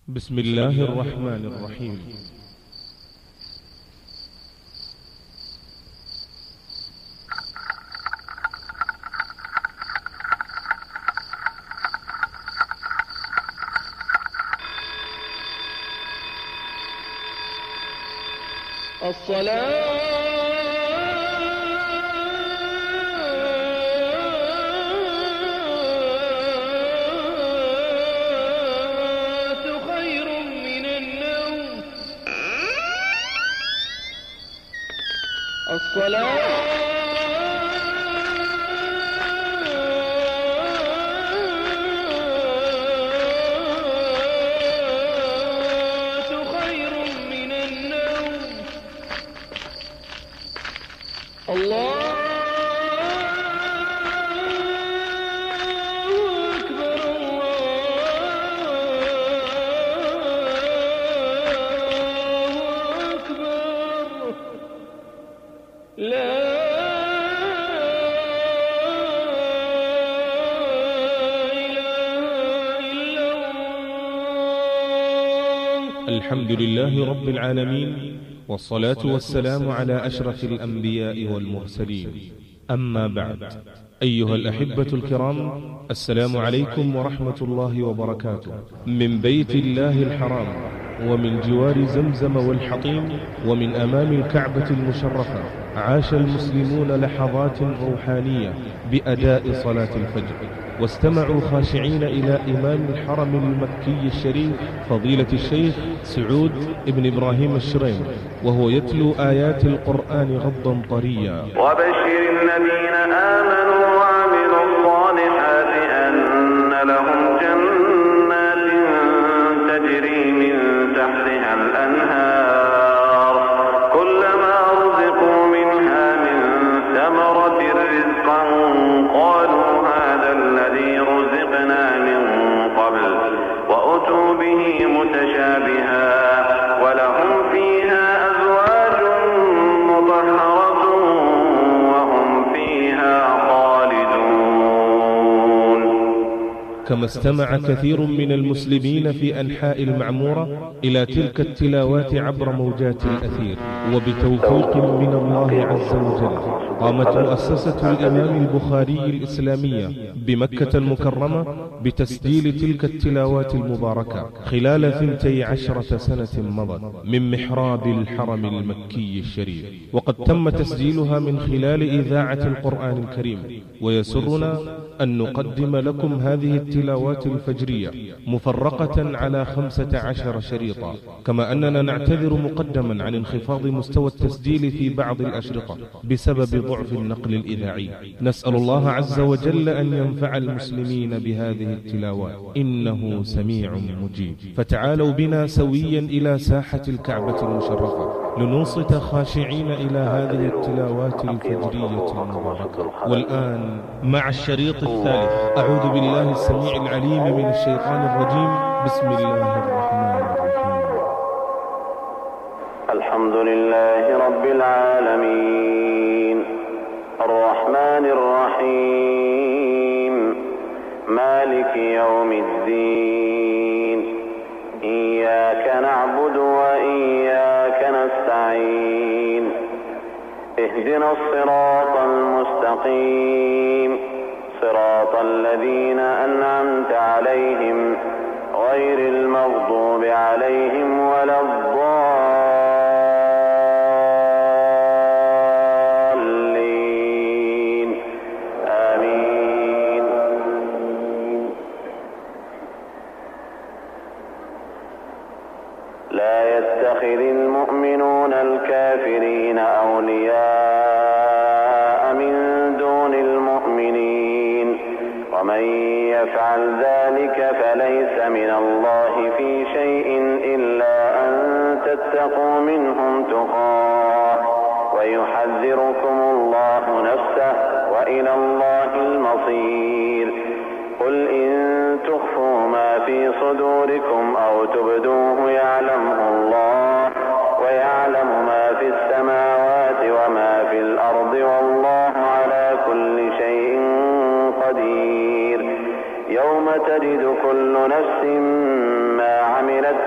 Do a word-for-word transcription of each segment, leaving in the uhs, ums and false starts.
بسم الله الرحمن الرحيم. الصلاة خير من النوم. الصلاة الله أكبر الله أكبر لا إله إلا الله. الحمد لله رب العالمين، والصلاة والسلام على أشرف الأنبياء والمرسلين، أما بعد. أيها الأحبة الكرام، السلام عليكم ورحمة الله وبركاته. من بيت الله الحرام، ومن جوار زمزم والحطيم، ومن أمام الكعبة المشرفة، عاش المسلمون لحظات روحانية بأداء صلاة الفجر، واستمعوا خاشعين إلى إمام الحرم المكي الشريف فضيلة الشيخ سعود ابن إبراهيم الشريم، وهو يتلو آيات القرآن غضا طريا. وبشر الذين آمنوا وعملوا الصالحات أن لهم جنات تجري من تحتها الأنهار كلما رزقوا منها من ثمرة رزقا قالوا هذا الذي رزقنا من قبل وأتوا به متشابها ولهم فيها أزواج مطهرة وهم فيها خالدون. كما استمع كثير من المسلمين في أنحاء المعمورة إلى تلك التلاوات عبر موجات الأثير، وبتوفيق من الله عز وجل قامت مؤسسة الإمام البخاري الإسلامية بمكة المكرمة بتسجيل تلك التلاوات المباركة خلال ثنتي عشرة سنة مضت من محراب الحرم المكي الشريف، وقد تم تسجيلها من خلال إذاعة القرآن الكريم. ويسرنا أن نقدم لكم هذه التلاوات الفجرية مفرقة على خمسة عشر شريطا، كما أننا نعتذر مقدما عن انخفاض مستوى التسجيل في بعض الأشرطة بسبب ضعف النقل الإذاعي. نسأل الله عز وجل أن ينفع المسلمين بهذه التلاوات، إنه سميع مجيب. فتعالوا بنا سويا إلى ساحة الكعبة المشرفة لننصت خاشعين إلى هذه التلاوات الفجرية المباركة. والآن مع الشريط الثالث، أعوذ بالله السميع العليم من الشيطان الرجيم، بسم الله الرحمن الرحيم. الحمد لله رب العالمين الرحمن الرحيم مالك يوم الدين إياك نعبد وإياك نستعين اهدنا الصراط المستقيم صراط الذين أنعمت عليهم غير المغضوب عليهم ولا الضالين آمين. لا يتخذ المؤمنون الكافرين أولياء من دون المؤمنين ومن يفعل ذلك فليس من الله في شيء إلا أن تتقوا منهم تقاه ويحذركم الله نفسه وإلى الله المصير. قل إن تخفوا ما في صدوركم أو تبدوه يعلمه الله ويعلم ما في السماوات وما في الأرض والله على كل شيء قدير. يوم تجد كل نفس ما عملت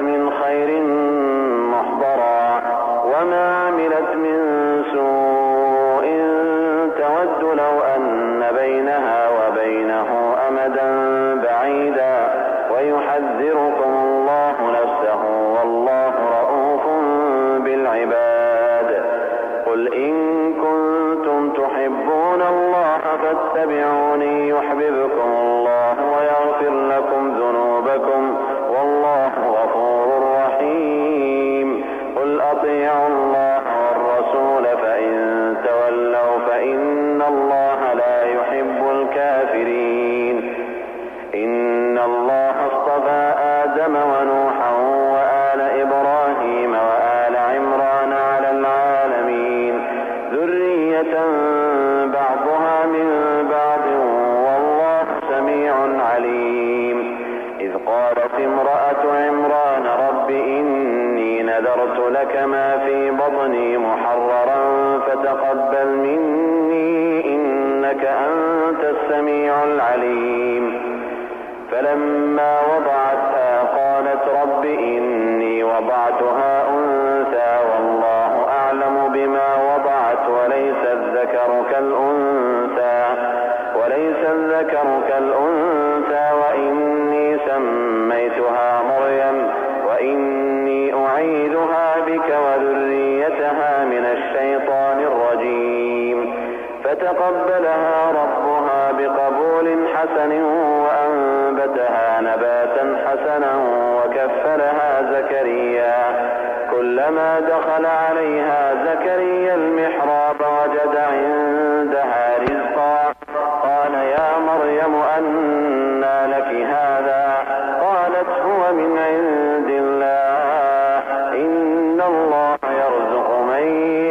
واتبعوني يحببكم الله ويغفر لكم ذنوبكم والله غفور رحيم. قل أطيعوا الله والرسول فإن تولوا فإن الله لا يحب الكافرين. إن الله اصطفى آدم ونوحا وآل إبراهيم وآل عمران على العالمين ذرية بعضها من بعض والله سميع عليم. إذ قالت امرأة عمران رب إني نذرت لك ما في بطني محررا فتقبل مني إنك أنت السميع العليم. فلما وضعتها قالت رب إني وضعتها أنثى والله أعلم بما وضعت وليس الذكر كالأنثى وليس الذكر كالأنثى وإني سميتها مريم وإني أعيذها بك وذريتها من الشيطان الرجيم. فتقبلها ربها بقبول حسن وأنبتها نباتا حسنا وكفلها زكريا. كلما دخل عليها زكريا المحراب وجد عندها رزقا قال يا مريم أنى لك هذا؟ قالت هو من عند الله إن الله يرزق من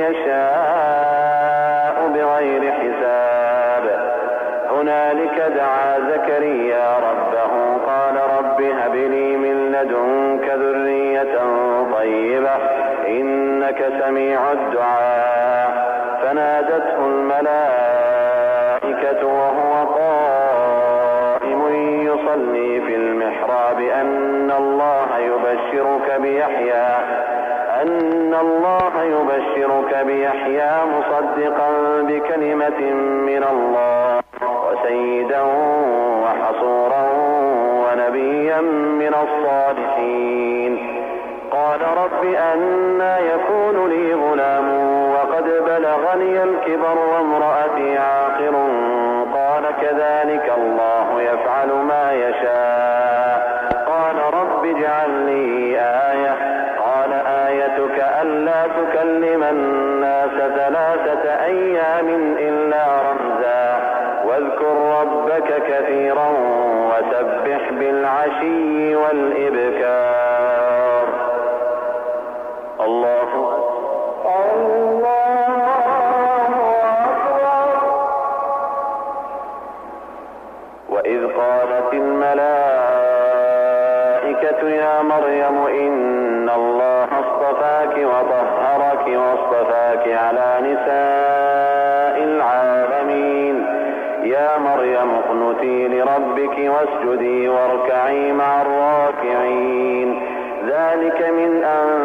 يشاء بغير حساب. هنالك دعا زكريا ربه قال رب هب لي من لدنك ذرية طيبة إنك سميع الدعاء. فنادته الملائكة وهو قائم يصلي في المحراب أن الله يبشرك بيحيى أن الله يبشرك بيحيى مصدقا بكلمة من الله وسيدا وحصورا ونبيا من الصالحين. قال رب أنى يكون لي غلام وقد بلغني الكبر وامرأتي عاقر؟ قال كذلك الله يفعل ما يشاء. قال رب اجعل لي آية. قال آيتك ألا تكلم الناس ثلاثة أيام إلا رمزا واذكر ربك كثيرا وسبح بالعشي والإبكار. الله الله أكبر. وإذ قالت الملائكة يا مريم إن الله اصطفاك وطهرك واصطفاك على نساء العالمين. يا مريم اقنتي لربك واسجدي واركعي مع الراكعين. ذلك من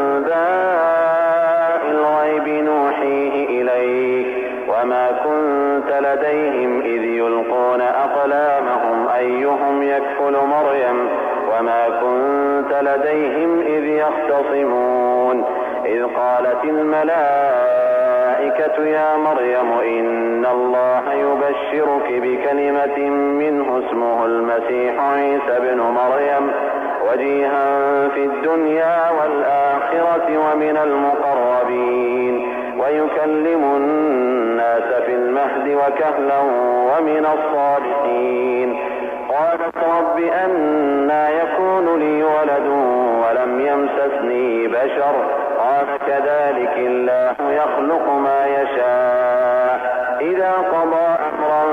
أنباء الغيب نوحيه إليك وما كنت لديهم إذ يلقون أقلامهم أيهم يكفل مريم وما كنت لديهم إذ يختصمون. إذ قالت الملائكة يا مريم إن الله يبشرك بكلمة منه اسمه المسيح عيسى بن مريم وجيها في الدنيا والآخرة ومن المقربين ويكلم الناس في المهد وكهلا ومن الصالحين. قالت رب أنى يكون لي ولد ولم يمسسني بشر؟ قال كذلك الله يخلق ما يشاء. إذا قضى أمرا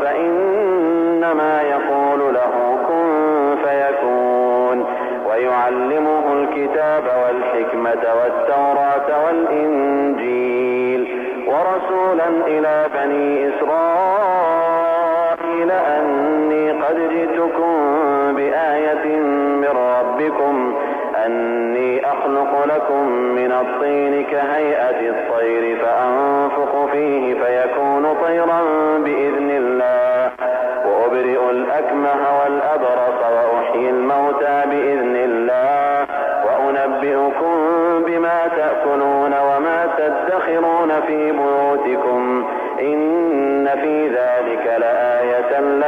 فإنما يقول له كن فيكون. ويعلمه الكتاب والحكمة والتوراة والإنجيل ورسولا إلى بني إسرائيل أني قد جئتكم بآية من ربكم أني أخلق لكم من الطين كهيئة الطير فأنفخ فيه فيكون طيرا بإذن الله وأبرئ الأكمه والأبرص وأحيي الموتى بإذن الله وأنبئكم بما تأكلون وما تدخرون في بيوتكم إن في ذلك لآية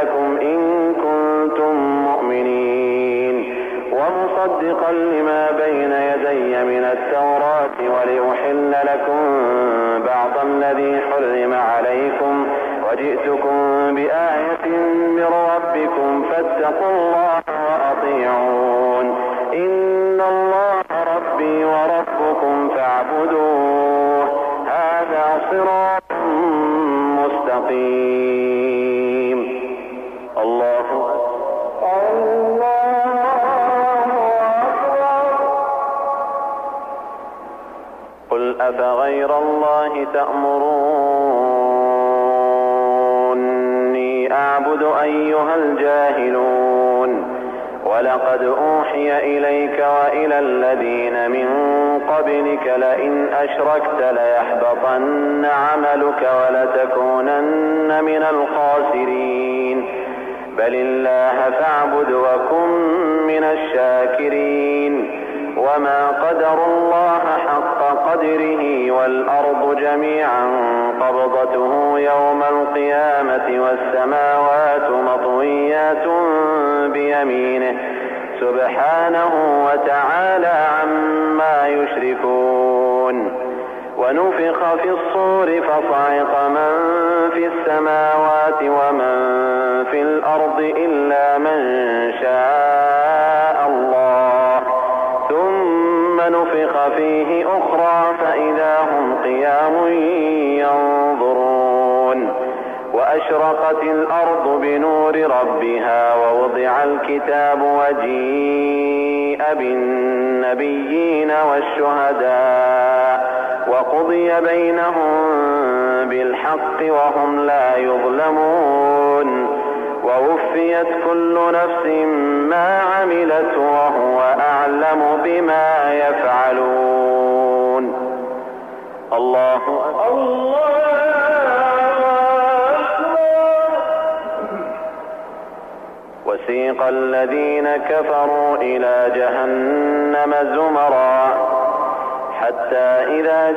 لكم إن كنتم مؤمنين ومصدقا لما بين يدي من التوراة ولأحل لكم بعض الذي حرم عليكم وجئتكم بآية من ربكم فاتقوا الله وأطيعون إن الله ربي وربكم فاعبدوه هذا صراط مستقيم. الله أكبر. قل أفغير الله تأمروني أعبد أيها الجاهلون ولقد أوحي إليك وإلى الذين من قبلك لئن أشركت ليحبطن عملك ولتكونن من الخاسرين بل الله فاعبد وكن من الشاكرين وما قدروا الله حق قدره والأرض جميعا قبضته يوم القيامة والسماوات مطويات بيمينه سبحانه وتعالى عما يشركون. ونفخ في الصور فصعق من في السماوات ومن في الأرض إلا من شاء الله ثم نفخ فيه أخرى فإذا هم قيام ينظرون. وأشرقت الأرض بنور ربها ووضع الكتاب وجيء بالنبيين والشهداء وقضي بينهم بالحق وهم لا يظلمون ووفيت كل نفس ما عملت وهو أعلم بما يفعلون. الله أكبر. وسيق الذين كفروا إلى جهنم زمرا حتى إذا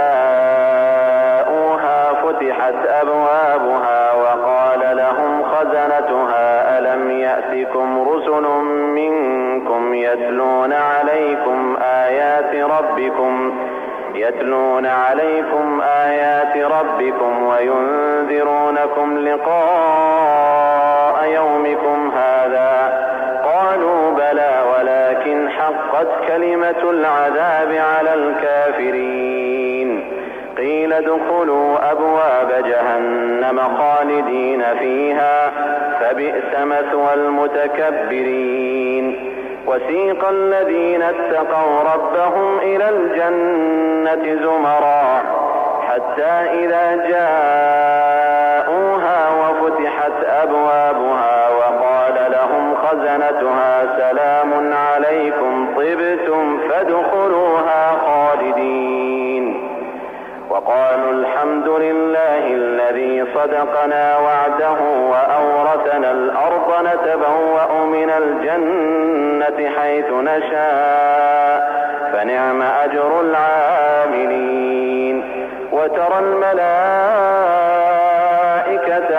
جاءوها فتحت أبوابها وقال لهم خزنتها ألم يأتكم رسل منكم يتلون عليكم آيات ربكم يتلون عليكم آيات ربكم وينذرونكم لقاء يومكم هذا قالوا بلى ولكن حقت كلمة العذاب على الكافرين قيل ادخلوا أبواب جهنم خالدين فيها فبئس مثوى المتكبرين. وسيق الذين اتقوا ربهم إلى الجنة زمرا حتى إذا جاءوها وفتحت أبوابها وقال لهم خزنتها سلام عليكم طبتم فادخلوها خالدين وقالوا الحمد لله الذي صدقنا وعده وأورثنا الأرض نتبوأ من الجنة حيث نشاء فنعم أجر العاملين. وترى الملائكة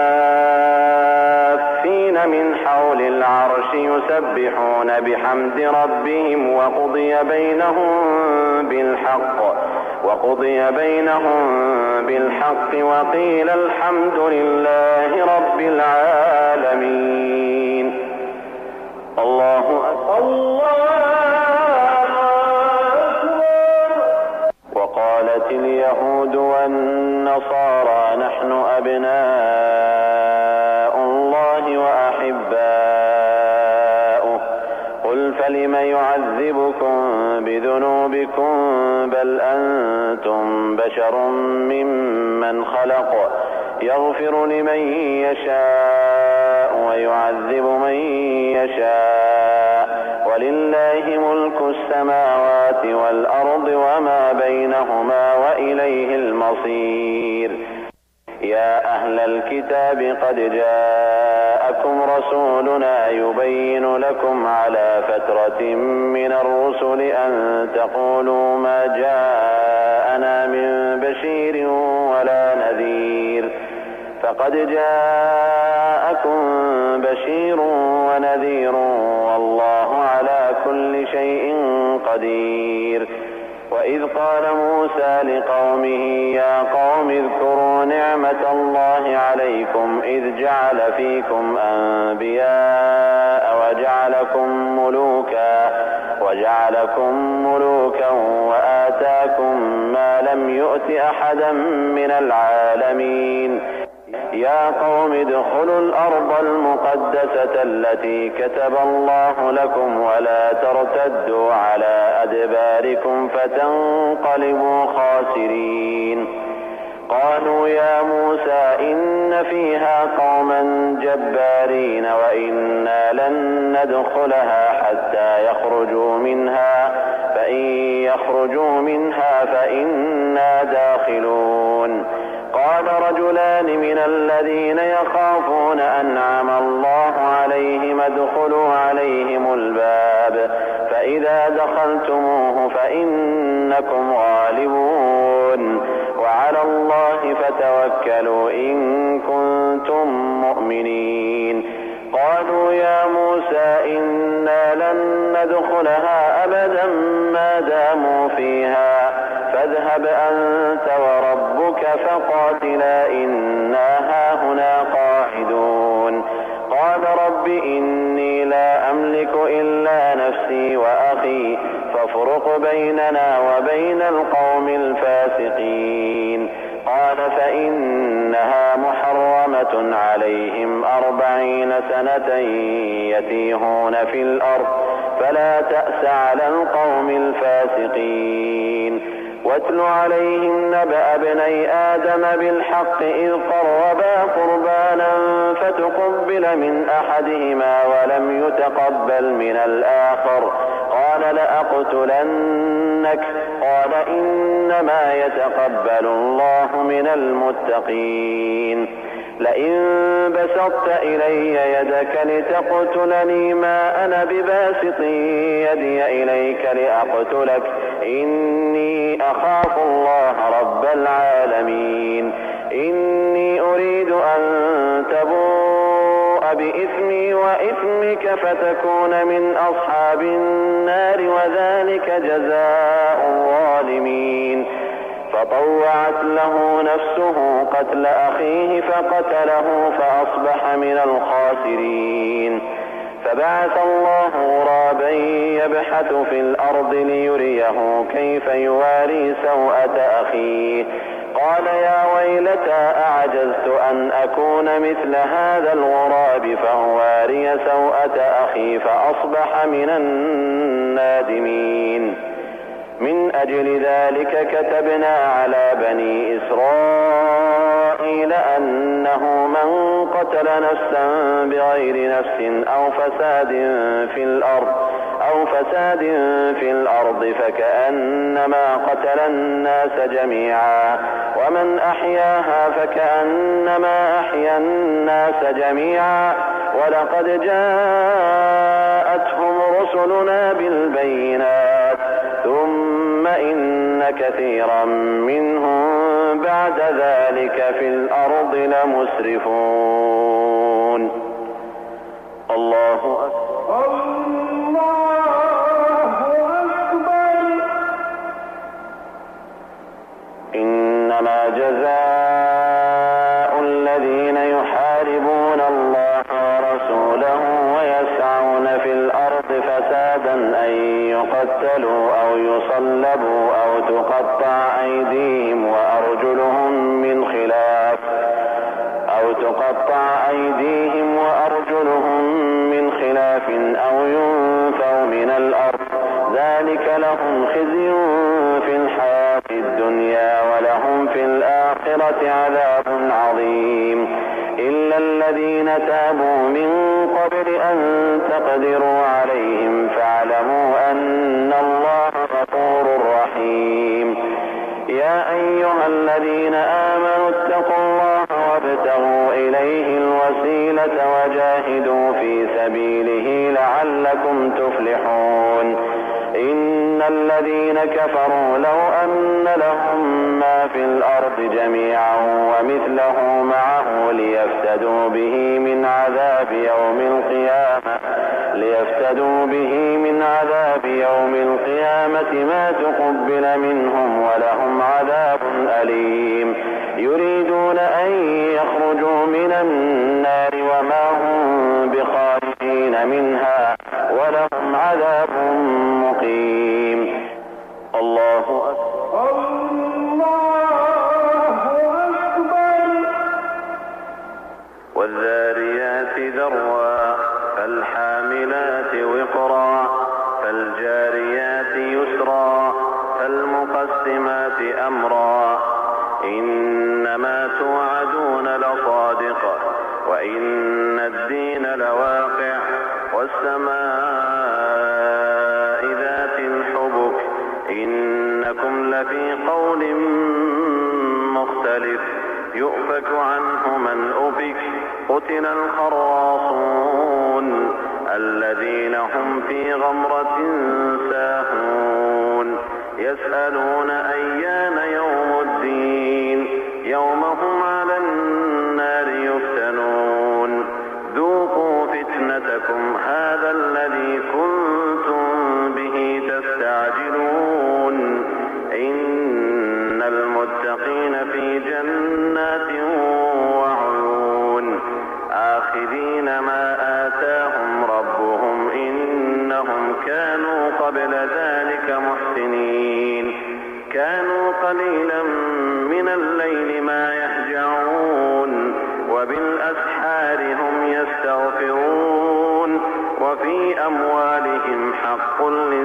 حافين من حول العرش يسبحون بحمد ربهم وقضي بينهم بالحق وقضي بينهم بالحق وقيل الحمد لله رب العالمين. الله أكبر. وقالت اليهود والنصارى نحن أبناء الله وأحباؤه قل فلم يعذبكم بذنوبكم بل أنتم بشر ممن خلق يغفر لمن يشاء ويعذب من يشاء ولله ملك السماوات والأرض وما بينهما وإليه المصير. يا أهل الكتاب قد جاءكم رسولنا يبين لكم على فترة من الرسل أن تقولوا ما جاءنا من بشير ولا نذير فقد جاءكم بشير ونذير والله على كل شيء قدير. وإذ قال موسى لقومه يا قوم اذكروا نعمة الله عليكم إذ جعل فيكم أنبياء وجعلكم ملوكا وجعلكم ملوكا وآتاكم ما لم يؤت أحدا من العالمين. يا قوم ادخلوا الأرض المقدسة التي كتب الله لكم ولا ترتدوا على أدباركم فتنقلبوا خاسرين. قالوا يا موسى إن فيها قوما جبارين وإنا لن ندخلها حتى يخرجوا منها فإن يخرجوا منها فإنا داخلون. قال رجلان من الذين يخافون أنعم الله عليهم ادخلوا عليهم الباب فإذا دخلتموه فإنكم غالبون وعلى الله فتوكلوا إن كنتم مؤمنين. قالوا يا موسى إنا لن ندخلها أبدا ما داموا فيها فاذهب أنت وربك فقاتلا إنا هاهنا قاعدون. قال رب إني لا أملك إلا نفسي وأخي فافرق بيننا وبين القوم الفاسقين. قال فإنها محرمة عليهم أربعين سنة يتيهون في الأرض فلا تأس على القوم الفاسقين. واتل عليهم نبأ ابني آدم بالحق إذ قربا قربانا فتقبل من أحدهما ولم يتقبل من الآخر قال لأقتلنك قال إنما يتقبل الله من المتقين. لئن بسطت إلي يدك لتقتلني ما أنا بباسط يدي إليك لأقتلك إني أخاف الله رب العالمين. إني أريد أن تبوء بإثمي وإثمك فتكون من أصحاب النار وذلك جزاء الظالمين. فطوعت له نفسه قتل أخيه فقتله فأصبح من الخاسرين. فبعث الله غرابا يبحث في الأرض ليريه كيف يواري سوءة أخيه قال يا ويلتى أعجزت أن أكون مثل هذا الغراب فأواري سوءة أخي فأصبح من النادمين. من أجل ذلك كتبنا على بني إسرائيل أنه من قتل نفسا بغير نفس أو فساد في الأرض أو فساد في الأرض فكأنما قتل الناس جميعا ومن أحياها فكأنما أحيا الناس جميعا ولقد جاءتهم رسلنا بالبينات ثم إن كثيرا منهم بعد ذلك في الأرض لمسرفون. الله أكبر. إنما جزاء الذين يحاربون الله ورسوله ويسعون في الأرض فسادا أن يقتلوا أو يصلبوا أو تقطع أيديهم وأرجلهم من خلاف أو تقطع أيديهم وأرجلهم من خلاف أو ينفوا من الأرض ذلك لهم خزي في الحياة الدنيا ولهم في الآخرة عذاب عظيم. إلا الذين تابوا من قبل أن تقدروا عليهم فاعلموا أن الله غفور رحيم. يا أيها الذين آمنوا اتقوا الله وابتغوا إليه الوسيلة وجاهدوا في سبيله لعلكم تفلحون. إن الذين الذين كفروا لو أن لهم ما في الأرض جميعا ومثله معه ليفتدوا به من عذاب يوم القيامة ليفتدوا به من عذاب يوم القيامة ما تقبل منهم ولهم عذاب أليم يريدون أن يخرجوا من النار وما هم بخارجين منها ولهم عذاب مقيم. الله أكبر. الله أكبر. والذاريات ذروا فالحاملات وقرا فالجاريات يسرا فالمقسمات أمرا إنما توعدون لصادق وإن الدين لواقع والسماء ذات الحبك إنكم لفي قول مختلف يؤفك عنه من أفك قتل الخراصون الذين هم في غمرة ساهون يسألون أيان يوم الدين يوم هم على النار يفتنون ذوقوا فتنتكم هذا الذي كنتم به تستعجلون إن المتقين في جنات وعيون آخذين ما آتاهم ربهم إنهم كانوا قبل ذلك محسنين كانوا قليلا من الليل ما يهجعون وبالأسحار هم يستغفرون وفي أموالهم حق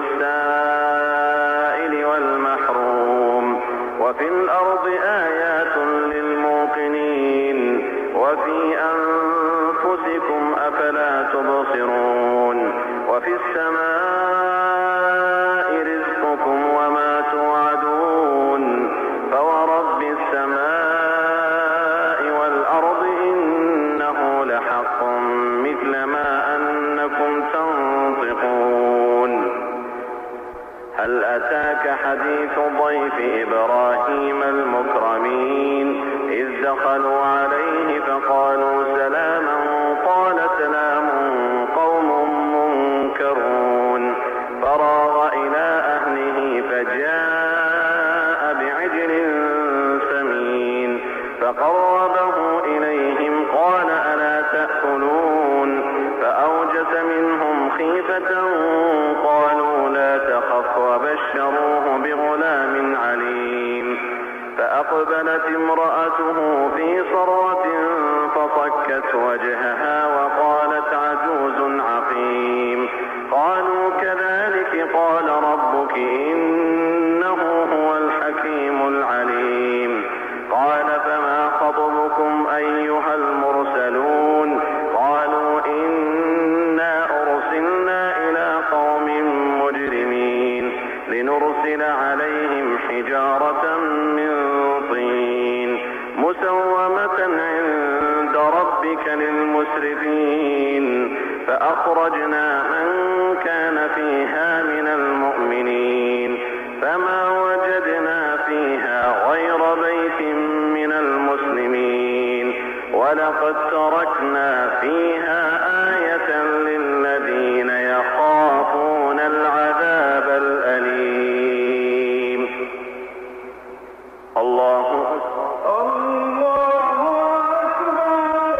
للسائل والمحروم وفي الأرض آيات للموقنين وفي أنفسكم أفلا تبصرون وفي السماء رزقكم وما توعدون فورب السماء والأرض إنه لحق مثل ما أنكم تنطقون هل أتاك حديث ضيف إبراهيم المكرمين إذ دخلوا عليه فقالوا سلاما قال سلام قوم منكرون فراغ إلى أهله فجاء بعجل سمين فقربه إليهم قال ألا تأكلون فأوجس منهم خيفة قالوا لا تخف وبشروه بغلام عليم فأقبلت امرأته في صرة فصكت وجهها وقالت عجوز عقيم قالوا كذلك قال ربك إنه هو الحكيم العليم قال فما خطبكم أيها المرسلون قالوا إنا أرسلنا إلى قوم مجرمين لنرسل عليهم حجارة من طين مسومة عند ربك للمسرفين فأخرجنا من كان فيها من المؤمنين فما وجدنا فيها غير بيت من المسلمين ولقد تركنا فيها آية للذين يخافون العذاب الأليم. الله أكبر. الله أكبر.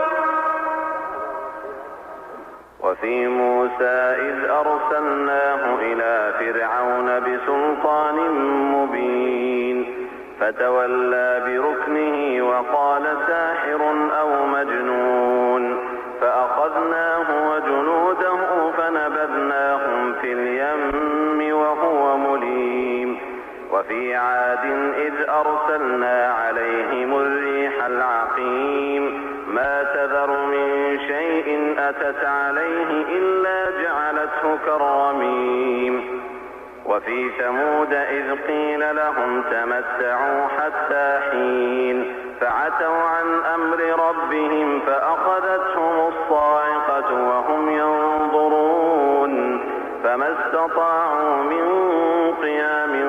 وفي موسى إذ أرسلناه إلى فرعون بسلطان مبين فتولى بركنه وقال ساحر أو مجنون فأخذناه وجنوده فنبذناهم في اليم وهو مليم. وفي عاد إذ أرسلنا عليهم الريح العقيم ما تذر من شيء أتت عليه إلا جعلته كالرميم. وفي ثمود إذ قيل لهم تمتعوا حتى حين فعتوا عن أمر ربهم فأخذتهم الصاعقة وهم ينظرون فما استطاعوا من قيام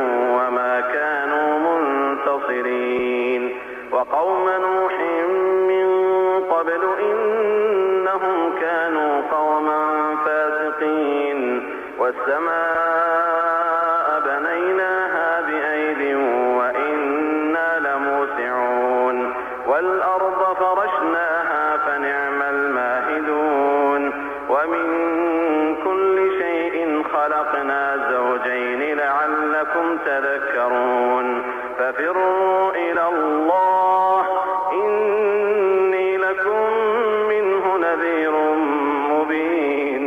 تذكرون ففروا إلى الله إني لكم منه نذير مبين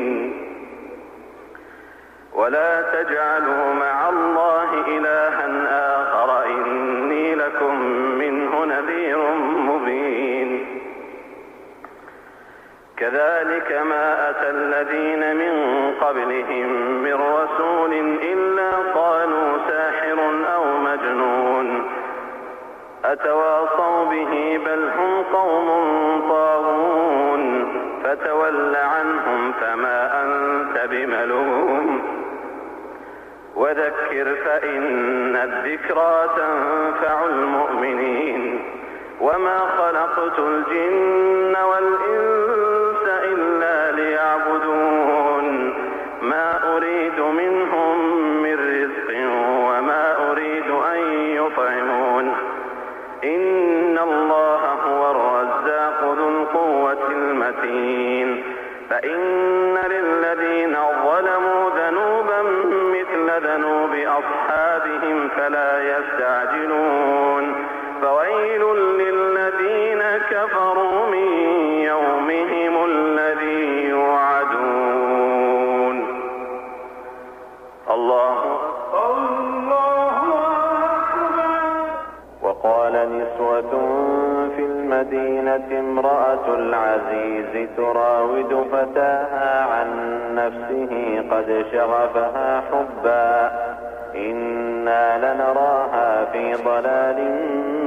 ولا تجعلوا مع الله إلها آخر إني لكم منه نذير مبين كذلك ما أتى الذين من قبلهم من رسول إلا قالوا ساحر أو مجنون أتواصوا به بل هم قوم طاغون فتول عنهم فما أنت بملوم وذكر فإن الذكرى تنفع المؤمنين وما خلقت الجن والإنس إلا ليعبدون ما أريد منهم من رزق وما أريد أن يطعمون إن الله هو الرزاق ذو القوة المتين فإن للذين ظلموا ذنوبا مثل ذنوب أصحابهم فلا يستعجلون فويل للذين كفروا من يومهم الذي يوعدون الله الله أكبر. وقال نسوة في المدينة امرأة العزيز تراود فتاها عن نفسه قد شغفها حبا إنا لنراها في ضلال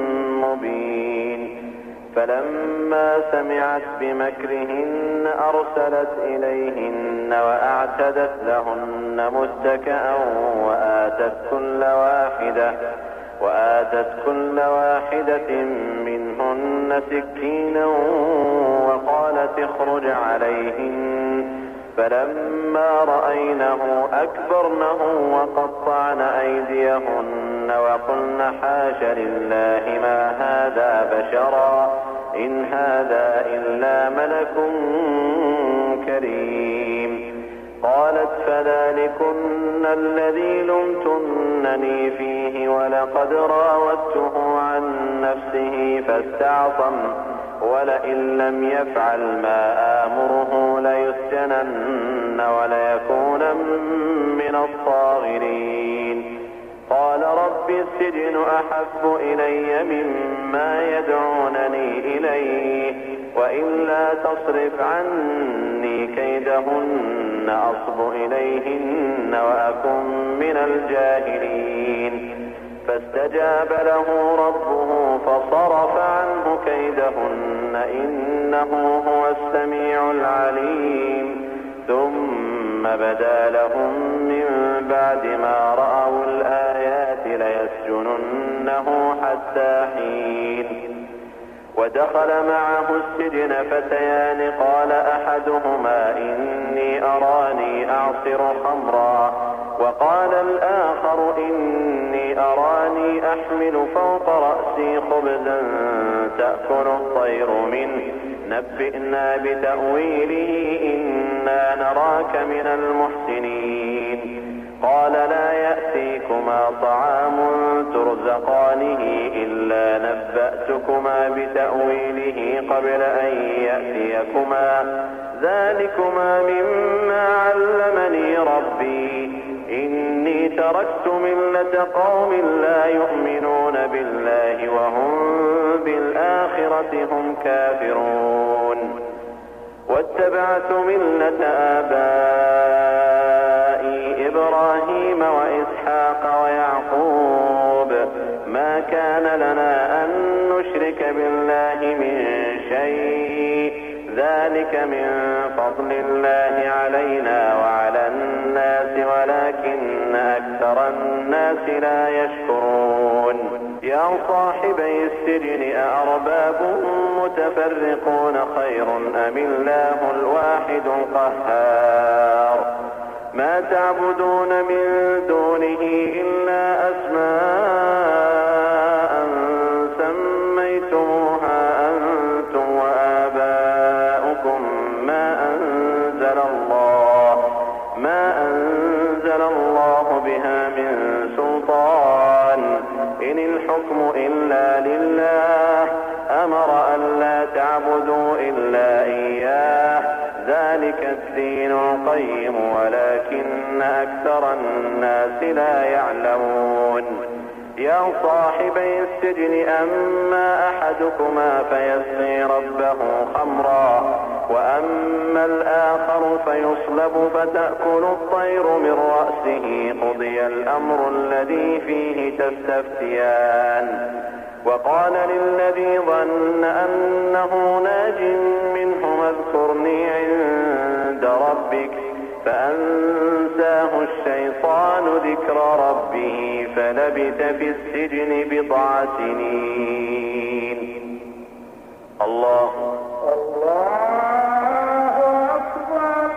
مبين فلما سمعت بمكرهن أرسلت إليهن وأعتدت لهن متكئا وآتت كل واحدة وآتت كل واحدة منهن سكينا وقالت اخرج عليهن فلما رأينه أكبرنه وقطعن أيديهن وقلن حاش لله ما هذا بشرا إن هذا إلا ملك كريم قالت فذلكن الذي لمتنني فيه ولقد راودته عن نفسه فاستعصم ولئن لم يفعل ما آمره ليسجنن وليكون من الصاغرين قال رب السجن أحب إلي مما يدعونني إليه وإلا تصرف عني كيدهن أصب إليهن وأكن من الجاهلين فاستجاب له ربه فصرف عنه كيدهن إنه هو السميع العليم ثم بدا لهم من بعد ما رأوا الآيات ليسجننه حتى حين ودخل معه السجن فتيان قال أحدهما إني أراني أعصر خمرا وقال الآخر إني أراني أحمل فوق رأسي خبزا تأكل الطير منه نبئنا بتأويله إنا نراك من المحسنين قال لا يأتيكما طعام ترزقانه إلا نبأتكما بتأويله قبل أن يأتيكما ذلكما مما علمني ربي إني تركت ملة قوم لا يؤمنون بالله وهم بالآخرة هم كافرون واتبعت ملة آبائي إبراهيم وإسحاق ويعقوب ما كان لنا أن نشرك بالله من شيء ذلك من فضل الله علينا وعلى الناس ولكن أكثر الناس لا يشكرون يا صاحبي السجن أأرباب متفرقون خير أم الله الواحد القهار ما تعبدون من دونه إلا أسماء سميتموها أنتم وآباؤكم ما أنزل الله ما أنزل الله بها من سلطان إن الحكم إلا لله أمر أن لا تعبدوا إلا إياه ذلك الدين القيم ولكن أكثر الناس لا يعلمون يا صاحبي السجن أما أحدكما فيسقي ربه خمرا وأما الآخر فيصلب فتأكل الطير من رأسه قضي الأمر الذي فيه تستفتيان وقال للذي ظن أنه ناج منهما اذكرني عند ربك فأنساه الشيطان ذكر ربه فلبث في السجن بضع سنين. الله الله أكبر.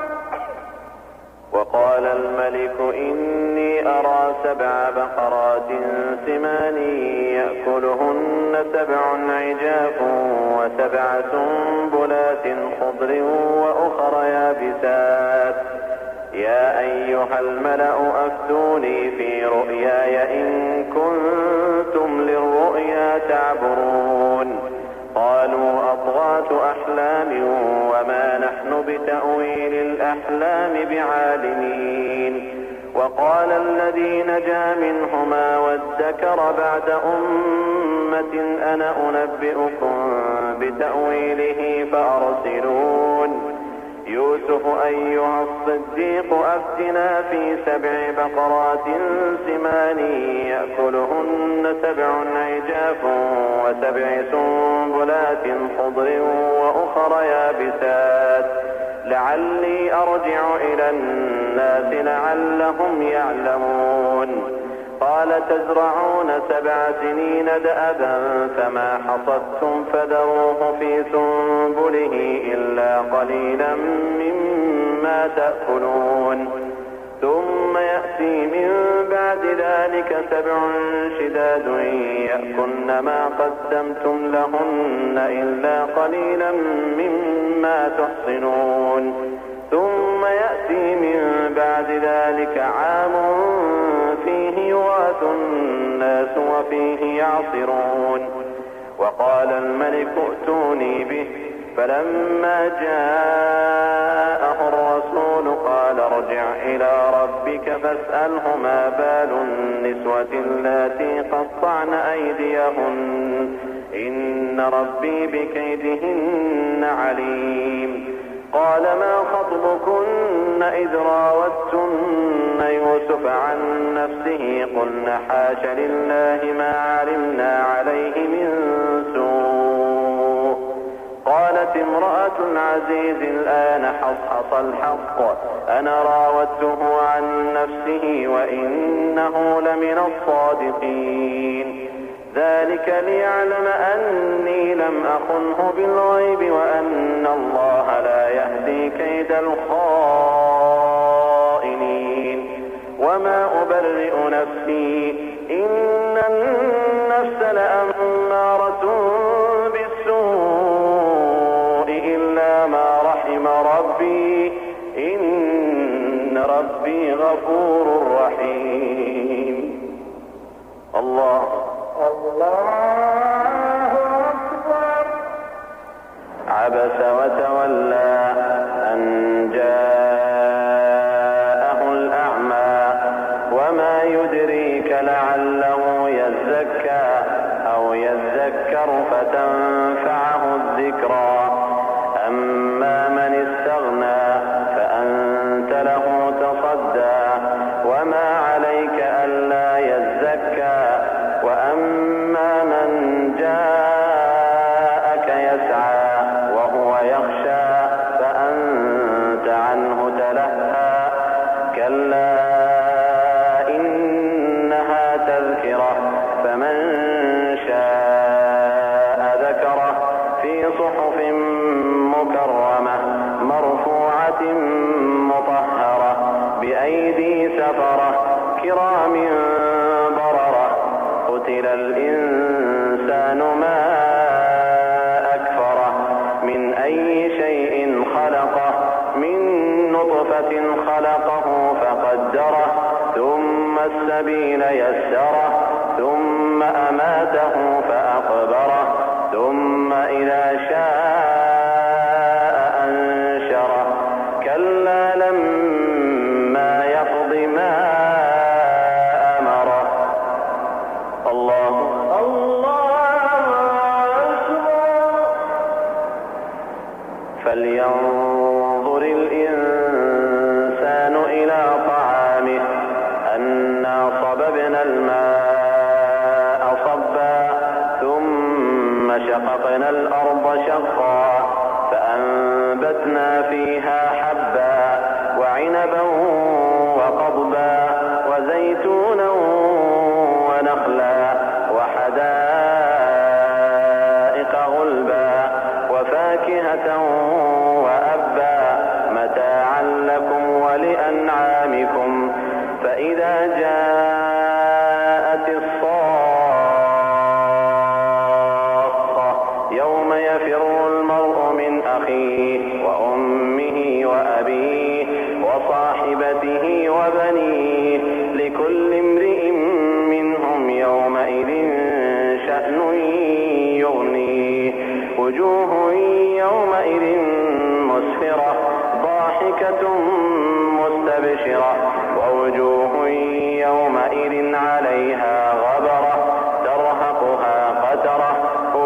وقال الملك إني أرى سبع بقرات سمان يأكلهن سبع عجاف وسبع سنبلات خضر وأخر يابسات يا أيها الملأ أفتوني في رؤياي إن كنتم للرؤيا تعبرون قالوا أضغاث أحلام وما نحن بتأويل الأحلام بعالمين وقال الذي نجا منهما وادكر بعد أمة أنا أنبئكم بتأويله فأرسلون يوسف أيها الصديق أفتنا في سبع بقرات سمان يأكلهن سبع عجاف وسبع سنبلات خضر وأخر يابسات لعلي أرجع إلى الناس لعلهم يعلمون قال تزرعون سبع سنين دأبا فما حصدتم فذروه في سنبله إلا قليلا مما تأكلون ثم يأتي من بعد ذلك سبع شداد يأكلن ما قدمتم لهن إلا قليلا مما تحصنون ثم يأتي من بعد ذلك عام فيه يغاث الناس وفيه يعصرون وقال الملك ائتوني به فلما جاءه الرسول قال ارجع إلى ربك فاسأله ما بال النسوة اللاتي قطعن أيديهن إن ربي بكيدهن عليم قال ما خطبكن إذ راوتن يوسف عن نفسه قلن حاش لله ما علمنا عليه من سوء قالت امرأة العزيز الآن حصحص الحق أنا راودته عن نفسه وإنه لمن الصادقين ذلك ليعلم أني لم أخنه بالغيب وأن الله لا يهدي كيد الخائنين وما أبرئ نفسي إن النفس لأمارة بالسوء إلا ما رحم ربي إن ربي غفور رحيم. الله الله أكبر. عبس وتولى أن جاءه الأعمى وما يدريك لعله يزكى أو يذكر فتنفعه الذكرى أما من استغنى فأنت له تصدى وما عليك ألا يزكى وأما من جاءك يسعى وهو يخشى فأنت عنه تلهى كلا إنها تذكرة فمن شاء ذكره في صحف مكرمة مرفوعة مطهرة بأيدي سفرة كرام قتل الإنسان ما أكفره من أي شيء خلقه من نطفة خلقه فقدره ثم السبيل السبيل يسره ثم أماته فأقبره ثم إذا شاء أنشره كلا لما يقض ما أمره. الله الله أكبر. فلينظر الإنسان إلى طعامه أنا صببنا الماء صبا ثم شققنا الأرض شقا فأنبتنا فيها حبا وعنبا وقضبا وزيتونا ونخلا وحدائق غلبا وفاكهة وأبا متاعا لكم ولأنعامكم. فإذا جاءت الصاخة يوم يفر المرء من أخيه وأمه وأبيه وصاحبته وبنيه لكل امرئ منهم يومئذ شأن يغنيه. وجوه يومئذ مسفرة ضاحكة مستبشرة ووجوه يومئذ عليها غبرة ترهقها قترة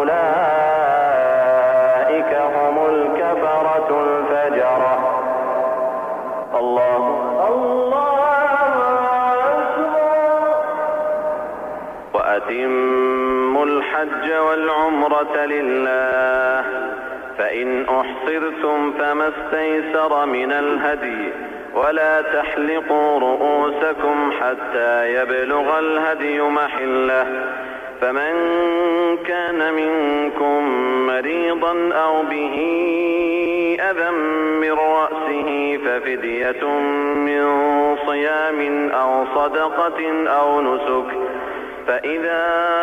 أولئك هم الكفرة الفجرة. الله الله أكبر. وأتموا الحج والعمرة لله فإن أحصرتم فما استيسر من الهدي ولا تحلقوا رؤوسكم حتى يبلغ الهدي محله. فمن كان منكم مريضا أو به أذى من رأسه ففدية من صيام أو صدقة أو نسك. فإذا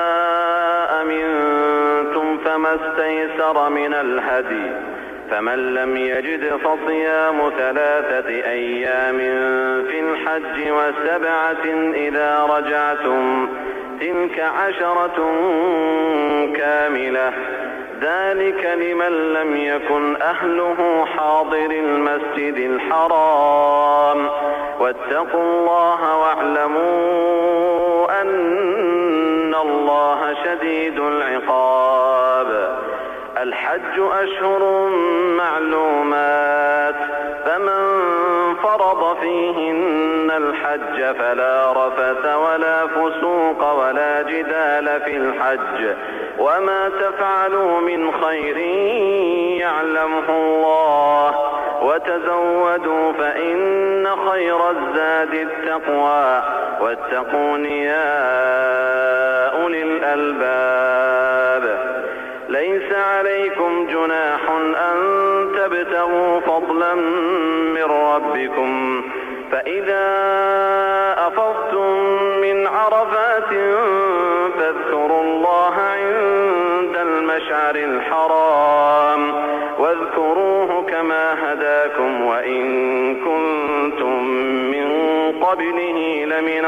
أمنتم فما استيسر من الهدي. فمن لم يجد فصيام ثلاثة أيام في الحج وسبعة إذا رجعتم تلك عشرة كاملة ذلك لمن لم يكن أهله حاضر المسجد الحرام. واتقوا الله واعلموا أن الله شديد العقاب. الحج أشهر معلومات فمن فرض فيهن الحج فلا رفث ولا فسوق ولا جدال في الحج وما تفعلوا من خير يعلمه الله وتزودوا فإن خير الزاد التقوى واتقون يا أولي الألباب. ليس عليكم جناح أن تبتغوا فضلا من ربكم فإذا أفضتم من عرفات فاذكروا الله عند المشعر الحرام واذكروه كما هداكم وإن كنتم من قبله لمن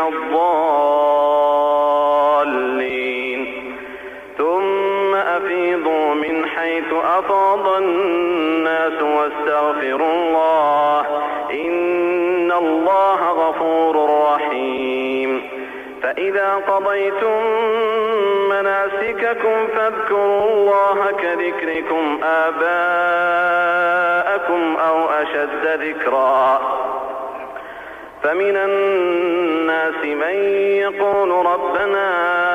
الضالين. ثم أفيضوا من حيث أفاض الناس واستغفروا الله إن الله غفور رحيم. فإذا قضيتم مناسككم فاذكروا الله كذكركم آباءكم أو أشد ذكرا. فمن الناس من يقول ربنا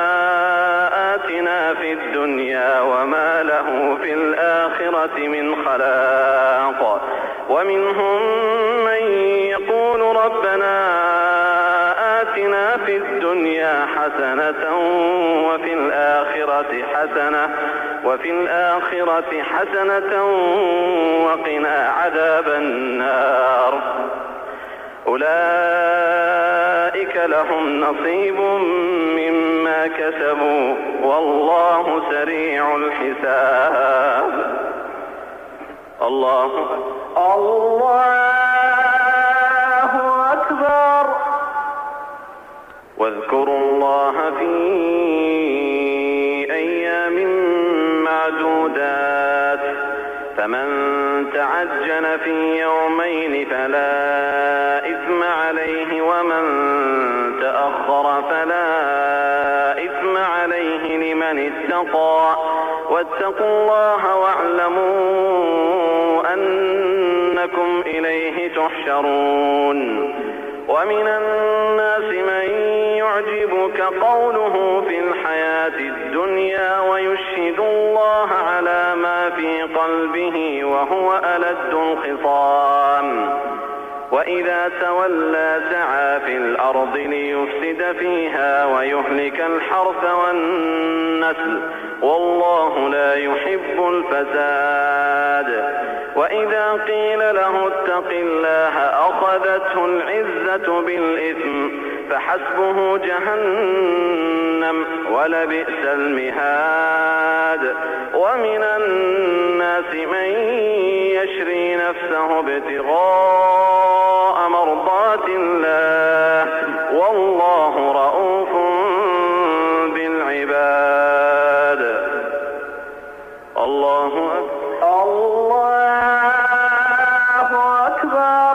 آتنا في الدنيا وما له في الآخرة من خلاق ومنهم من يقول ربنا آتنا في الدنيا حسنة وفي الآخرة حسنة وفي الآخرة حسنة وقنا عذاب النار. أولئك لهم نصيب مما كسبوا والله سريع الحساب. الله الله أكبر. واذكر اذكروا الله في أيام معدودات فمن تعجل في يومين فلا إثم عليه ومن تأخر فلا إثم عليه لمن اتقى واتقوا الله واعلموا أنكم إليه تحشرون. ومن الناس من يعجبك قوله في الحياة الدنيا ويشهد الله على ما في قلبه وهو ألد الخصام وإذا تولى سعى في الأرض ليفسد فيها ويهلك الحرث والنسل والله لا يحب الفساد. وإذا قيل له اتق الله أخذته العزة بالإثم فحسبه جهنم ولبئس المهاد. ومن الناس من يشري نفسه ابتغاء مرضات الله والله رؤوف بالعباد. الله أكبر.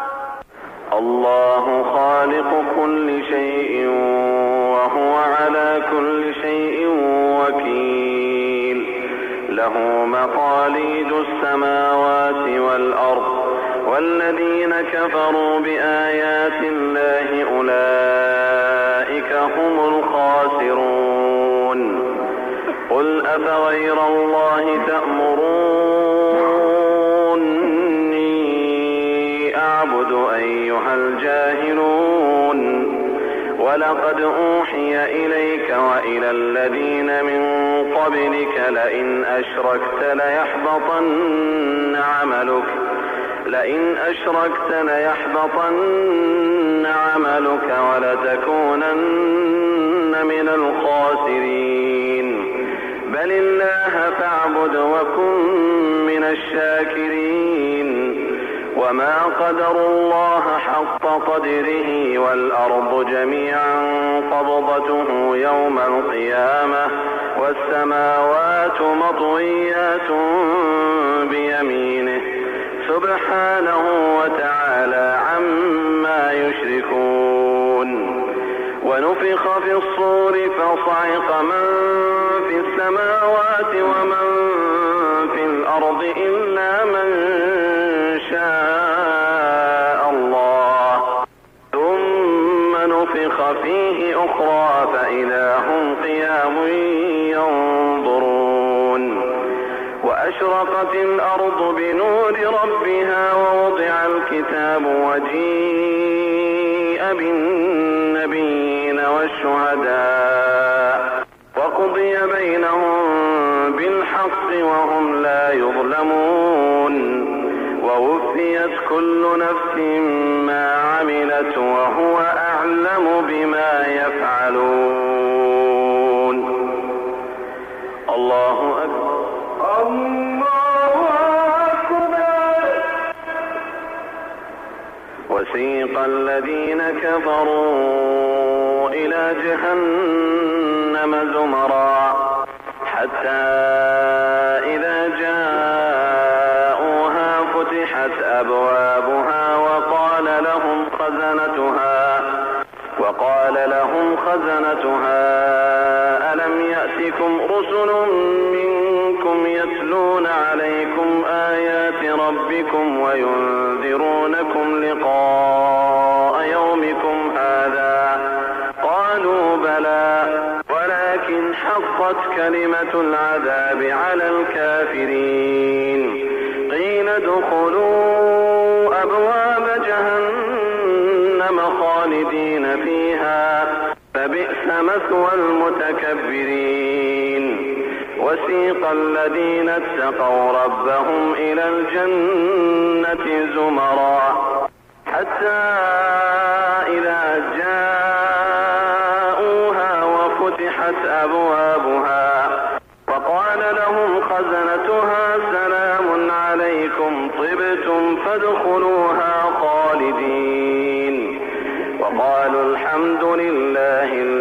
الله خالق كل شيء وهو على كل شيء وكيل له مقاليد السماوات والأرض والذين كفروا بآيات الله أولئك هم الخاسرون. قل أفغير الله تأمروني أعبد أيها الجاهلون. ولقد أوحي إليك وإلى الذين من قبلك لئن أشركت ليحبطن عملك لئن أشركت ليحبطن عملك ولتكونن من الخاسرين. بل الله فاعبد وكن من الشاكرين. وما قدروا الله حق قدره والأرض جميعا قبضته يوم القيامة والسماوات مطويات بيمينه سبحانه وتعالى عما يشركون. ونفخ في الصور فصعق من في السماوات ومن في الأرض إلا من شاء الله ثم نفخ فيه أخرى فإذا هم قيام ينظرون. وأشرقت الأرض بنور ربها ووضع الكتاب وجيء بالنبيين والشهداء وقضي بينهم بالحق وهم لا يظلمون. ووفيت كل نفس ما عملت وهو أعلم بما يفعلون. الله أكبر. الله أكبر. وسيق الذين كفروا إلى جهنم زمرا حتى إذا جاءوها فتحت أبوابها وقال لهم خزنتها وقال لهم خزنتها ألم يأتكم رسل منكم يتلون عليكم آيات ربكم وينذرونكم لقاء يومكم هذا قالوا بلى ولكن حقت كلمة العذاب على الكافرين. قيل ادخلوا أبواب جهنم خالدين فيها فبئس مثوى المتكبرين. وسيق الذين اتقوا ربهم إلى الجنة زمرا حتى إذا جاءوها وفتحت أبوابها وقال لهم خزنتها سلام عليكم طبتم فادخلوها خالدين. وقالوا الحمد لله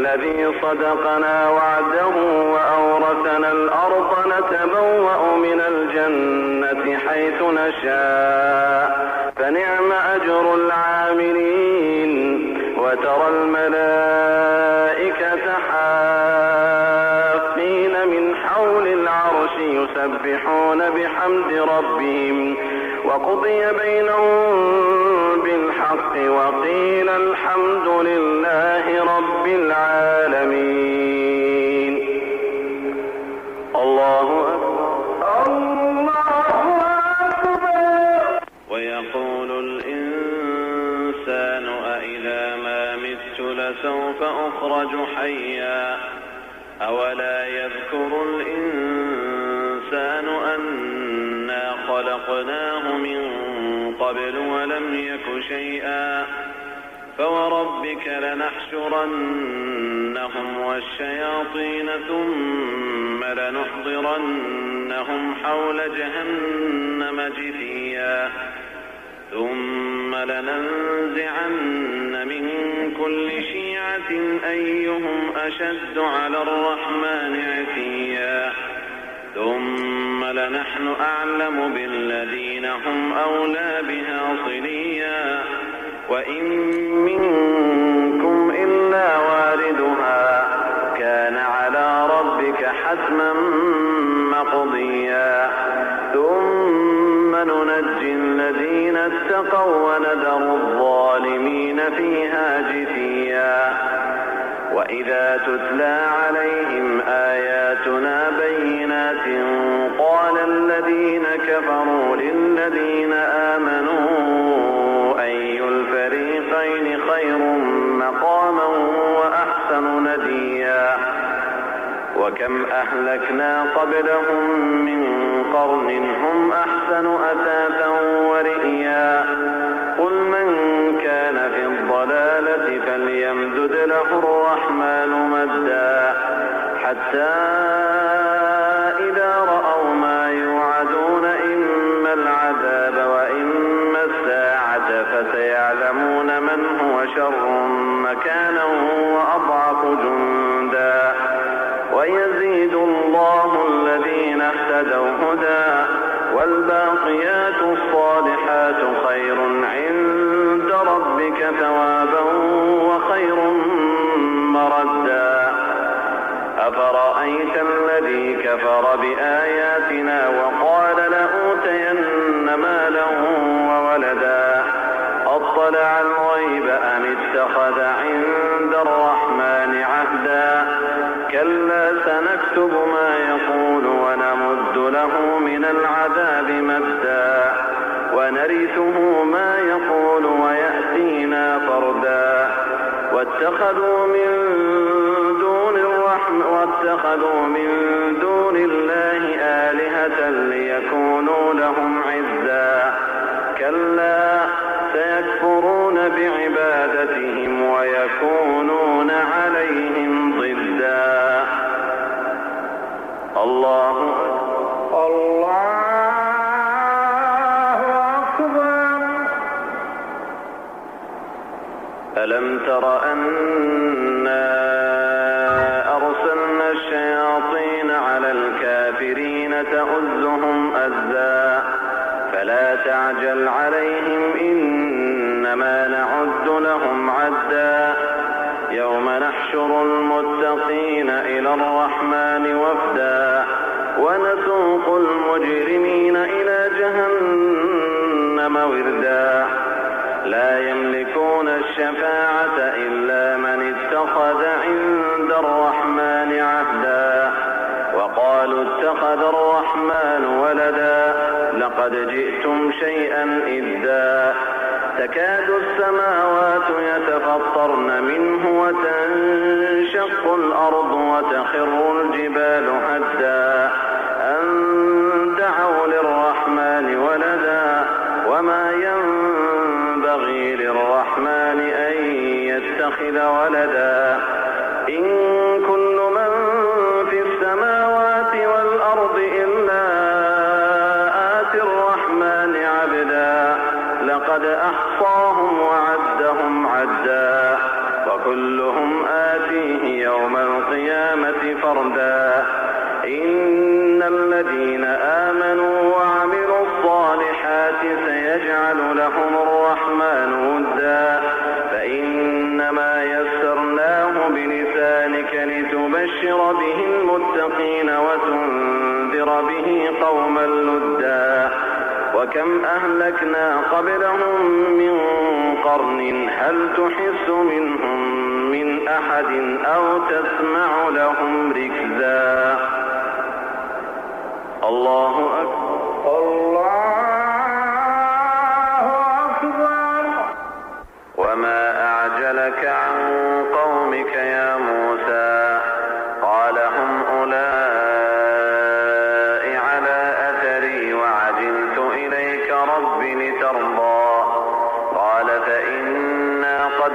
صدقنا وعده وأورثنا الأرض نتبوأ من الجنة حيث نشاء فنعم أجر العاملين. وترى الملائكة حافين من حول العرش يسبحون بحمد ربهم وقضي بينهم بالحق وقيل الحمد لله رب العالمين. الله أكبر الله أكبر. ويقول الإنسان أإذا ما مت لسوف أخرج حيا أولا يذكر الإنسان أنا خلقناه من قبل ولم يك شيئا فوربك لنحشرنهم والشياطين ثم لنحضرنهم حول جهنم جثيا ثم لننزعن من كل شيعة أيهم أشد على الرحمن عتيا ثم لنحن أعلم بالذين هم أولى بها صليا وإن منكم إلا واردها كان على ربك حتما مقضيا ثم ننجي الذين اتقوا ونذر الظالمين فيها جثيا. وإذا تتلى عليهم آياتنا بينات قال الذين كفروا للذين آمنوا أي الفريقين خير مقاما وأحسن نديا. وكم أهلكنا قبلهم من قرن هم أحسن أثاثا ورئيا. قل من كان في الضلالة فليمدد له الرحمن مدا حتى إذا رأوا ما يوعدون إما العذاب وإما الساعة فسيعلمون من هو شر مكانا وأضعف جندا. ويزيد الله الذين اهتدوا هدى والباقيات الصالحات خير عند ربك ثوابا وخير مردا. أفرأيت الذي كفر بآياتنا وقال لأوتين مالا وولدا أطلع الغيب أم اتخذ عند الرحمن عهدا. كلا سنكتب ما يقول ونمد له من العذاب مدا ونرثه ما يقول ويأتينا فردا. واتخذوا من دون الرحمن واتخذوا من دون الله آلهة ليكونوا لهم عزا. كلا سيكفرون بعبادتهم ويكونون عليهم ضدا. الله الله أكبر. ألم تر أنا أرسلنا الشياطين على الكافرين تؤزهم أزا فلا تعجل عليهم إنما نعد لهم عدا. يوم نحشر المتقين إلى الرحمن وفدا ونسوق المجرمين إلى جهنم وردا. لا يملكون الشفاعة إلا من اتخذ عند الرحمن عهدا. وقالوا اتخذ الرحمن ولدا لقد جئتم شيئا إدا. تكاد السماوات يتفطرن منه وتنشق الأرض وتخر الجبال هدا أن دعوا للرحمن ولدا وما ينبغي للرحمن أن يتخذ ولدا. إن كل من في السماوات والأرض إلا آتي الرحمن عبدا. لقد أحصاهم وعدهم عدا وكلهم آتيه يوم فردا إن الذين آمنوا وعملوا الصالحات سيجعل لهم الرحمن ودا فإنما يسرناه بلسانك لتبشر به المتقين وتنذر به قوما لدا وكم أهلكنا قبلهم من قرن هل تحس منهم من أحد أو تسمع لهم ركزا. الله أكبر الله أكبر. وما أعجلك عن قومك يا موسى قال هم أولئك على أثري وعجلت إليك رب لترضى قال فإنا قد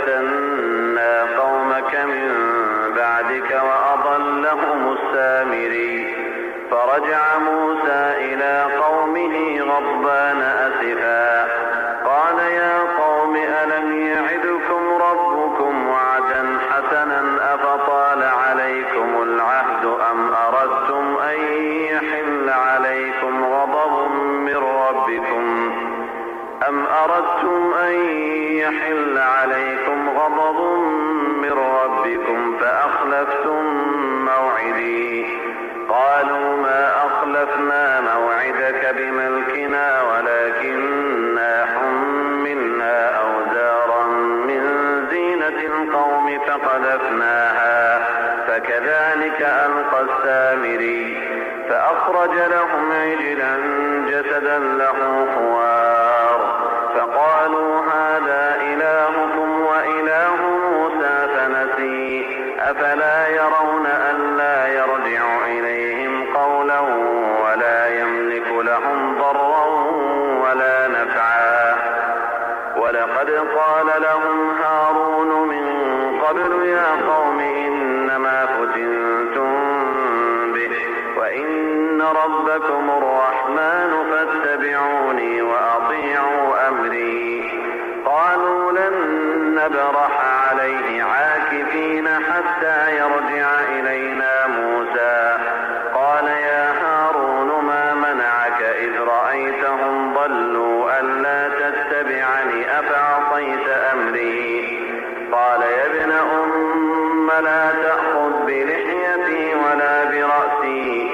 فتنا قومك من بعدك وأضلهم السامري فرجع موسى إلى قومه غضبان أسفا قال يا قوم ألم يعدكم ربكم وعدا حسنا أفطال عليكم العهد أم أردتم أن يحل عليكم غضب من ربكم أم أردتم أن يحل عليكم غضب من ربكم فأخلفتم موعدي قالوا ما أخلفنا موعدك بملكنا ولكننا حملنا أوزارا من زينة القوم فقذفناها فكذلك ألقى السامري فأخرج لهم عجلا جسدا له خوار فقالوا هذا إلهكم وإله موسى فنسي أفلا يرون ألا يرجع إليهم قولا ولا يملك لهم ضرا ولا نفعا ولقد قال لهم هارون من قبل يا قوم إنما فتنتم به وإن ربكم الرحمن فاتبعوني وأطيعوا أمري قالوا لن نبرح عليه عاكفين حتى يرجع إلينا موسى قال يا هارون ما منعك إذ رأيتهم ضلوا ألا تتبعني أفعصيت أمري قال يا ابن أم لا تأخذ بلحيتي ولا برأسي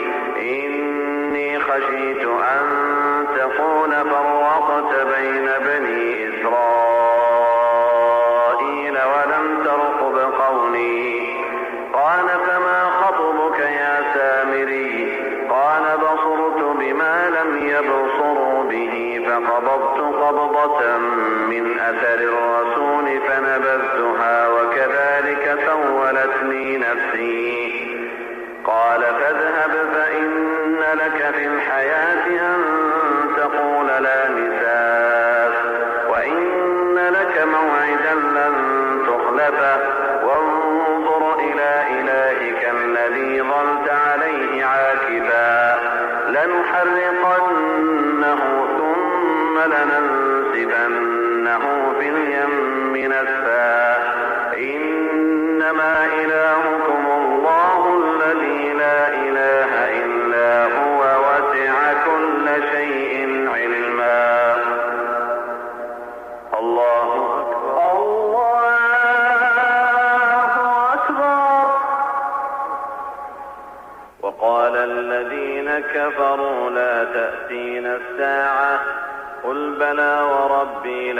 إني خشيت أن تكون فرقت بين بني إسرائيل ولم ترقب قولي قال فما خطبك يا سامري قال بصرت بما لم يبصروا به فقبضت قبضة من أثر الرسول فنبذتها وكذلك سولت لي نفسي قال فاذهب فإن لك في الحياة أن تقول لا مساس وإن لك موعدا لن تخلفه وانظر إلى إلهك الذي ظلت عليه عاكفا لنحرقنه ثم لننسفنه في اليم نسفا إنما إلهكم الله الذي لا إله إلا هو وسع كل شيء علما. الله أكبر الله أكبر. وقال الذين كفروا لا تأتينا الساعة قل بلى وربي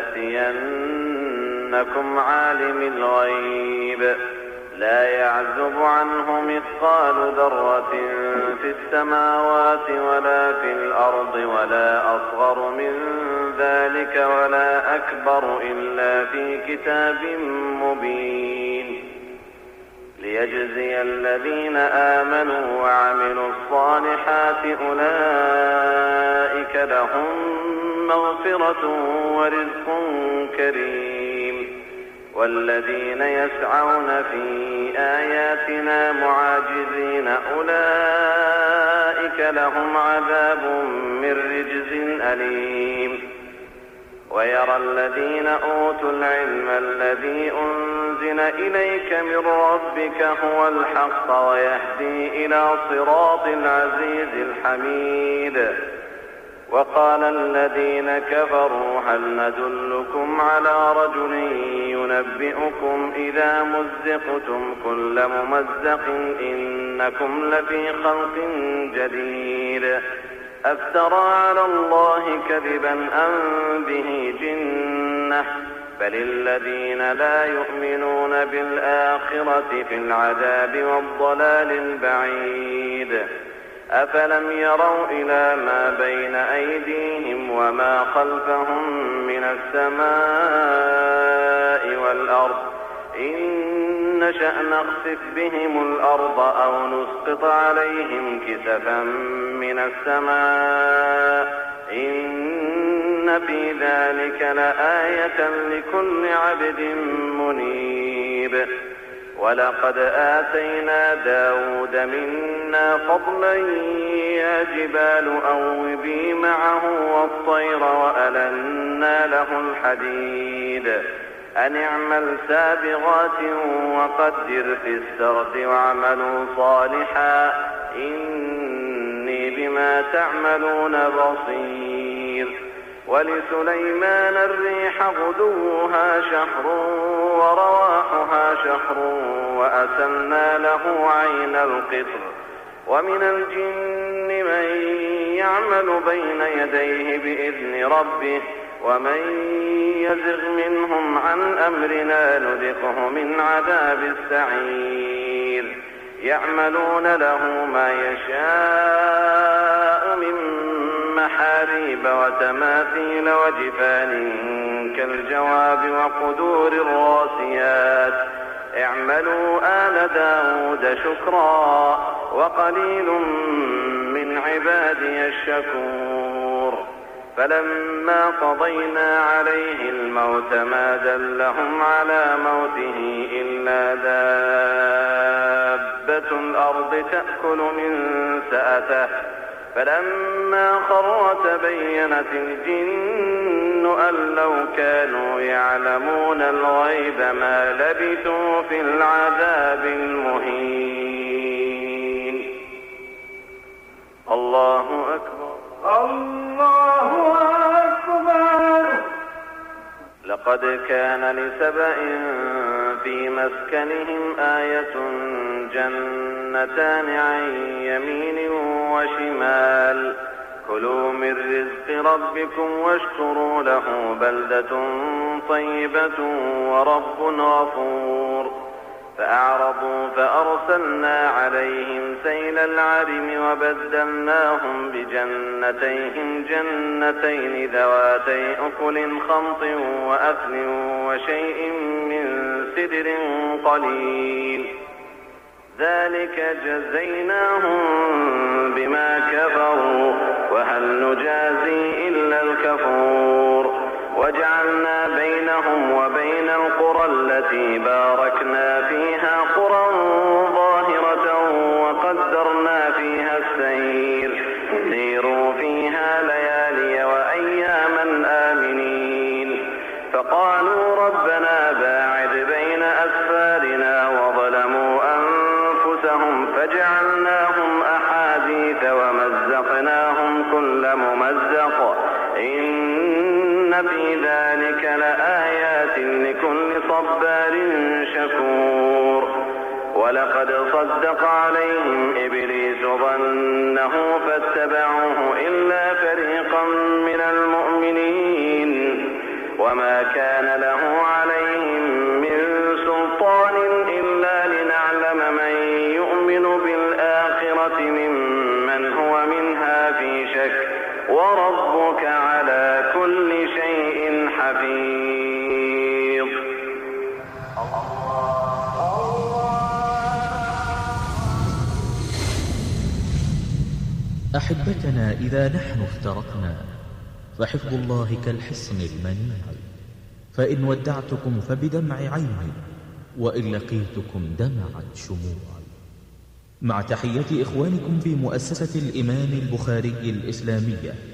لتأتينكم عالم الغيب لا يعزب عنه مثقال ذرة في السماوات ولا في الأرض ولا أصغر من ذلك ولا أكبر إلا في كتاب مبين ليجزي الذين آمنوا وعملوا الصالحات أولئك لهم مغفرة ورزق كريم والذين يسعون في آياتنا معاجزين أولئك لهم عذاب من رجز أليم ويرى الذين أوتوا العلم الذي أنزل أنزل إليك من ربك هو الحق ويهدي إلى صراط العزيز الحميد. وقال الذين كفروا هل ندلكم على رجل ينبئكم إذا مزقتم كل ممزق إنكم لفي خلق جديد أفترى على الله كذبا أم به جنة بل الذين لا يؤمنون بالآخرة في العذاب والضلال البعيد. أفلم يروا إلى ما بين أيديهم وما خلفهم من السماء والأرض إن نشأ نخسف بهم الأرض أو نسقط عليهم كسفا من السماء إن في ذلك لآية لكل عبد منيب. ولقد آتينا داود منا فضلا يا جبال أوبي معه والطير وألنا له الحديد أن اعمل سابغات وقدر في السرد واعملوا صالحا إني بما تعملون بصير. ولسليمان الريح غدوها شهر ورواحها شهر وأسلنا له عين القطر. ومن الجن من يعمل بين يديه بإذن ربه ومن يزغ منهم عن أمرنا نذقه من عذاب السعير. يعملون له ما يشاء من محاريب وتماثيل وجفان كالجواب وقدور الراسيات اعملوا آل داود شكرا وقليل من عبادي الشكور. فلما قضينا عليه الموت ما دلهم على موته إلا دابة الأرض تأكل من سأته فلما خر تبينت الجن أن لو كانوا يعلمون الغيب ما لبثوا في العذاب المهين. الله أكبر الله أكبر. لقد كان لسبأ في مسكنهم آية جنتان عن يمين وشمال كلوا من رزق ربكم واشكروا له بلدة طيبة ورب غفور. فأعرضوا فأرسلنا عليهم سيل العرم وبدلناهم بجنتيهم جنتين ذواتي أكل خمط وأثل وشيء من سدر قليل ذلك جزيناهم بما كفروا وهل نجازي إلا الكفور. وجعلنا بينهم وبين القرى التي باركنا فيها قرى ظاهرة وقدرنا فيها السير سيروا فيها ليالي وأياما آمنين. فقالوا ربنا باعد بين أسفارنا وظلموا أنفسهم فجعلناهم أحاديث ومزقناهم كل ممزق إن في ذلك لآيات لكل صبار شكور. ولقد صدق عليهم إبليس ظنه فاتبعوه إلا فريقا من المؤمنين وما كان له عليهم من سلطان إلا لنعلم من يؤمن بالآخرة ممن هو منها في شك وربك على كل شيء حفيظ. أحبتنا إذا نحن افترقنا فحفظ الله كالحصن المنيع فإن ودعتكم فبدمع عيني وإن لقيتكم دمعت شموعي. مع تحيات إخوانكم في مؤسسة الإمام البخاري الإسلامية